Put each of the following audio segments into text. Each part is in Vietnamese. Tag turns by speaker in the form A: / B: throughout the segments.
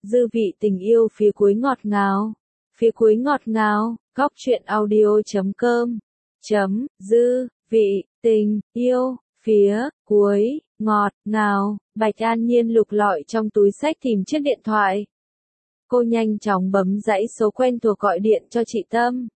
A: Dư vị tình yêu phía cuối ngọt ngào. Phía cuối ngọt ngào, góc truyện audio.com. Dư vị tình yêu phía cuối ngọt ngào. Bạch An Nhiên lục lọi trong túi xách tìm chiếc điện thoại. Cô nhanh chóng bấm dãy số quen thuộc gọi điện cho chị Tâm.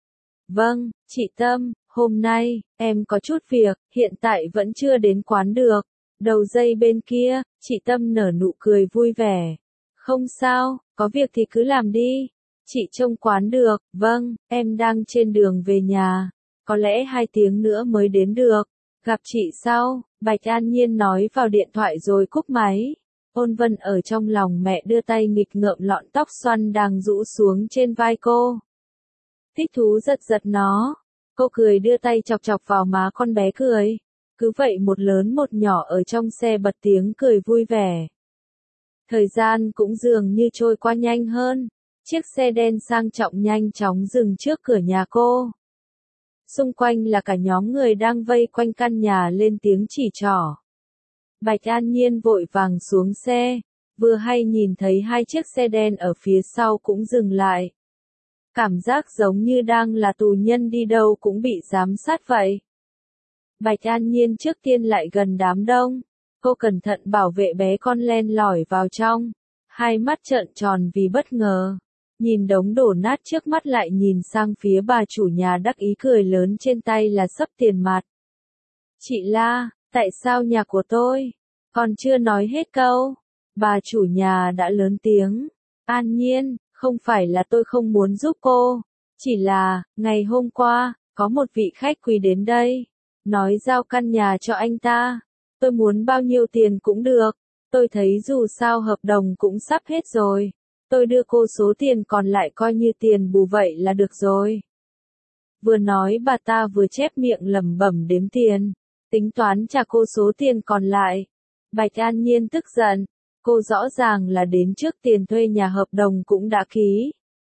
A: Vâng, chị Tâm, hôm nay, em có chút việc, hiện tại vẫn chưa đến quán được. Đầu dây bên kia, chị Tâm nở nụ cười vui vẻ. Không sao, có việc thì cứ làm đi. Chị trông quán được, vâng, em đang trên đường về nhà. Có lẽ 2 tiếng nữa mới đến được. Gặp chị sau, Bạch An Nhiên nói vào điện thoại rồi cúp máy. Ôn Vân ở trong lòng mẹ đưa tay nghịch ngợm lọn tóc xoăn đang rũ xuống trên vai cô. Thích thú giật giật nó. Cô cười đưa tay chọc chọc vào má con bé cười. Cứ vậy một lớn một nhỏ ở trong xe bật tiếng cười vui vẻ. Thời gian cũng dường như trôi qua nhanh hơn. Chiếc xe đen sang trọng nhanh chóng dừng trước cửa nhà cô. Xung quanh là cả nhóm người đang vây quanh căn nhà lên tiếng chỉ trỏ. Bạch An Nhiên vội vàng xuống xe, vừa hay nhìn thấy 2 chiếc xe đen ở phía sau cũng dừng lại. Cảm giác giống như đang là tù nhân đi đâu cũng bị giám sát vậy. Bạch An Nhiên trước tiên lại gần đám đông. Cô cẩn thận bảo vệ bé con len lỏi vào trong. Hai mắt trợn tròn vì bất ngờ. Nhìn đống đổ nát trước mắt lại nhìn sang phía bà chủ nhà đắc ý cười lớn trên tay là xấp tiền mặt. Chị La, tại sao nhà của tôi? Còn chưa nói hết câu. Bà chủ nhà đã lớn tiếng. An Nhiên, không phải là tôi không muốn giúp cô. Chỉ là, ngày hôm qua, có một vị khách quý đến đây. Nói giao căn nhà cho anh ta. Tôi muốn bao nhiêu tiền cũng được. Tôi thấy dù sao hợp đồng cũng sắp hết rồi. Tôi đưa cô số tiền còn lại coi như tiền bù vậy là được rồi. Vừa nói bà ta vừa chép miệng lẩm bẩm đếm tiền. Tính toán trả cô số tiền còn lại. Bạch An Nhiên tức giận. Cô rõ ràng là đến trước tiền thuê nhà hợp đồng cũng đã ký.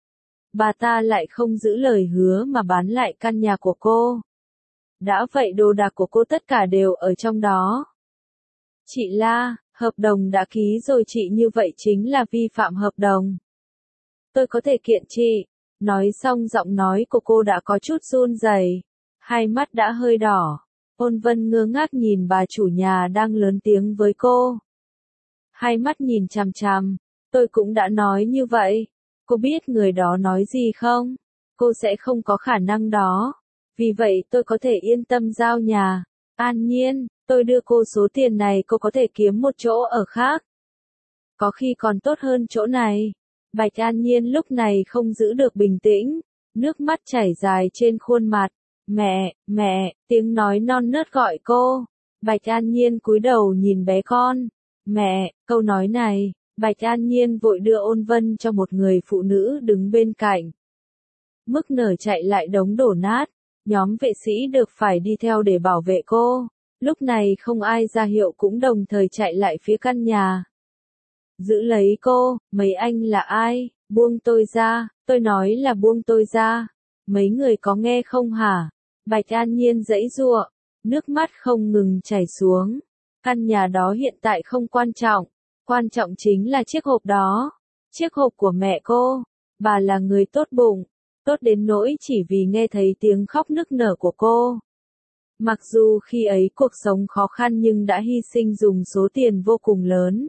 A: Bà ta lại không giữ lời hứa mà bán lại căn nhà của cô. Đã vậy đồ đạc của cô tất cả đều ở trong đó. Chị La, hợp đồng đã ký rồi chị như vậy chính là vi phạm hợp đồng. Tôi có thể kiện chị. Nói xong giọng nói của cô đã có chút run rẩy, hai mắt đã hơi đỏ. Ôn Vân ngơ ngác nhìn bà chủ nhà đang lớn tiếng với cô. Hai mắt nhìn chằm chằm, tôi cũng đã nói như vậy. Cô biết người đó nói gì không? Cô sẽ không có khả năng đó. Vì vậy tôi có thể yên tâm giao nhà. An Nhiên, tôi đưa cô số tiền này cô có thể kiếm một chỗ ở khác. Có khi còn tốt hơn chỗ này. Bạch An Nhiên lúc này không giữ được bình tĩnh. Nước mắt chảy dài trên khuôn mặt. Mẹ, tiếng nói non nớt gọi cô. Bạch An Nhiên cúi đầu nhìn bé con. Mẹ, câu nói này, Bạch An Nhiên vội đưa Ôn Vân cho một người phụ nữ đứng bên cạnh. Mức nở chạy lại đống đổ nát, nhóm vệ sĩ được phải đi theo để bảo vệ cô. Lúc này không ai ra hiệu cũng đồng thời chạy lại phía căn nhà. Giữ lấy cô, mấy anh là ai? Buông tôi ra, tôi nói là buông tôi ra. Mấy người có nghe không hả? Bạch An Nhiên giãy giụa, nước mắt không ngừng chảy xuống. Căn nhà đó hiện tại không quan trọng chính là chiếc hộp đó. Chiếc hộp của mẹ cô. Bà là người tốt bụng, tốt đến nỗi chỉ vì nghe thấy tiếng khóc nức nở của cô. Mặc dù khi ấy cuộc sống khó khăn nhưng đã hy sinh dùng số tiền vô cùng lớn.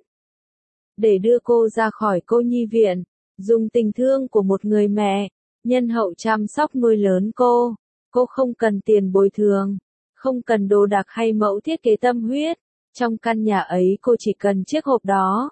A: Để đưa cô ra khỏi cô nhi viện, dùng tình thương của một người mẹ, nhân hậu chăm sóc nuôi lớn cô. Cô không cần tiền bồi thường, không cần đồ đạc hay mẫu thiết kế tâm huyết. Trong căn nhà ấy cô chỉ cần chiếc hộp đó.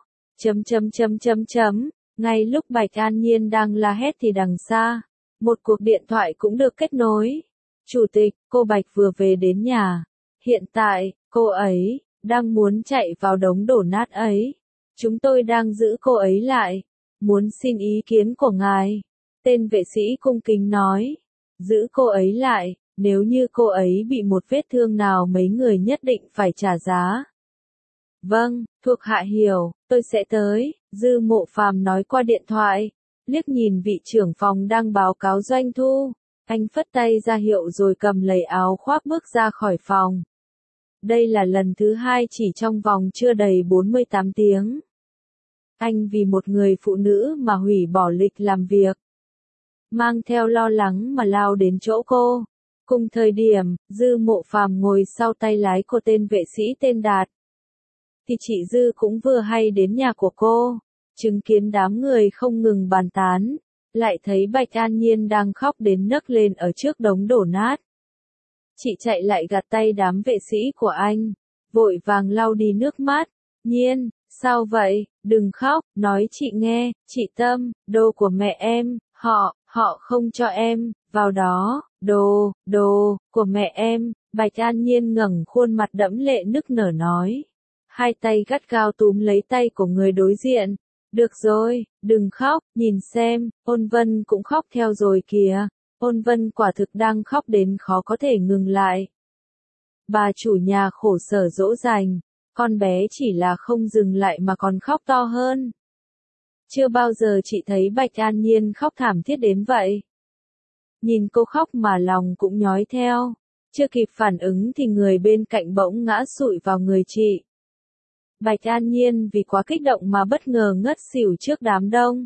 A: Ngay lúc Bạch An Nhiên đang la hét thì đằng xa, một cuộc điện thoại cũng được kết nối. Chủ tịch, cô Bạch vừa về đến nhà. Hiện tại, cô ấy đang muốn chạy vào đống đổ nát ấy. Chúng tôi đang giữ cô ấy lại. Muốn xin ý kiến của ngài. Tên vệ sĩ cung kính nói. Giữ cô ấy lại, nếu như cô ấy bị một vết thương nào mấy người nhất định phải trả giá. Vâng, thuộc hạ hiểu, tôi sẽ tới, Dư Mộ Phàm nói qua điện thoại. Liếc nhìn vị trưởng phòng đang báo cáo doanh thu. Anh phất tay ra hiệu rồi cầm lấy áo khoác bước ra khỏi phòng. Đây là lần thứ 2 chỉ trong vòng chưa đầy 48 tiếng. Anh vì một người phụ nữ mà hủy bỏ lịch làm việc. Mang theo lo lắng mà lao đến chỗ cô. Cùng thời điểm, Dư Mộ Phàm ngồi sau tay lái của tên vệ sĩ tên Đạt. Thì chị Dư cũng vừa hay đến nhà của cô, chứng kiến đám người không ngừng bàn tán, lại thấy Bạch An Nhiên đang khóc đến nấc lên ở trước đống đổ nát. Chị chạy lại gạt tay đám vệ sĩ của anh, vội vàng lau đi nước mắt. Nhiên, sao vậy, đừng khóc, nói chị nghe, chị Tâm, đồ của mẹ em, họ không cho em, vào đó, đồ của mẹ em. Bạch An Nhiên ngẩng khuôn mặt đẫm lệ nức nở nói. Hai tay gắt gao túm lấy tay của người đối diện. Được rồi, đừng khóc, nhìn xem, Ôn Vân cũng khóc theo rồi kìa. Ôn Vân quả thực đang khóc đến khó có thể ngừng lại. Bà chủ nhà khổ sở dỗ dành, con bé chỉ là không dừng lại mà còn khóc to hơn. Chưa bao giờ chị thấy Bạch An Nhiên khóc thảm thiết đến vậy. Nhìn cô khóc mà lòng cũng nhói theo. Chưa kịp phản ứng thì người bên cạnh bỗng ngã sụi vào người chị. Bạch An Nhiên vì quá kích động mà bất ngờ ngất xỉu trước đám đông.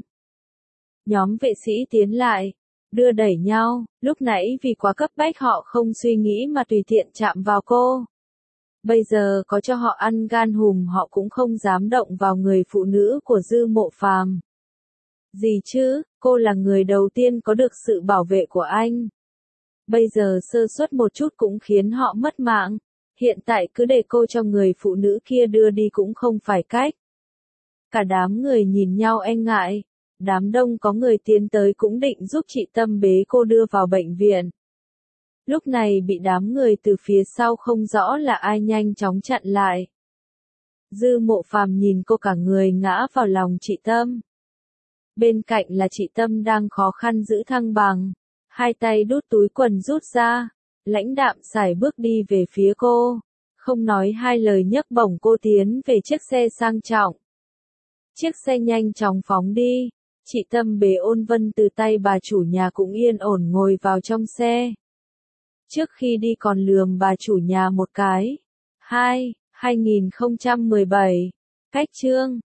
A: Nhóm vệ sĩ tiến lại, đưa đẩy nhau, lúc nãy vì quá cấp bách họ không suy nghĩ mà tùy tiện chạm vào cô. Bây giờ có cho họ ăn gan hùm họ cũng không dám động vào người phụ nữ của Dư Mộ Phàm. Gì chứ, cô là người đầu tiên có được sự bảo vệ của anh. Bây giờ sơ suất một chút cũng khiến họ mất mạng. Hiện tại cứ để cô cho người phụ nữ kia đưa đi cũng không phải cách. Cả đám người nhìn nhau e ngại. Đám đông có người tiến tới cũng định giúp chị Tâm bế cô đưa vào bệnh viện. Lúc này bị đám người từ phía sau không rõ là ai nhanh chóng chặn lại. Dư Mộ Phàm nhìn cô cả người ngã vào lòng chị Tâm. Bên cạnh là chị Tâm đang khó khăn giữ thăng bằng. Hai tay đút túi quần rút ra. Lãnh đạm sải bước đi về phía cô. Không nói hai lời nhấc bổng cô tiến về chiếc xe sang trọng. Chiếc xe nhanh chóng phóng đi. Chị Tâm bế Ôn Vân từ tay bà chủ nhà cũng yên ổn ngồi vào trong xe. Trước khi đi còn lườm bà chủ nhà một cái. 2017. Cách chương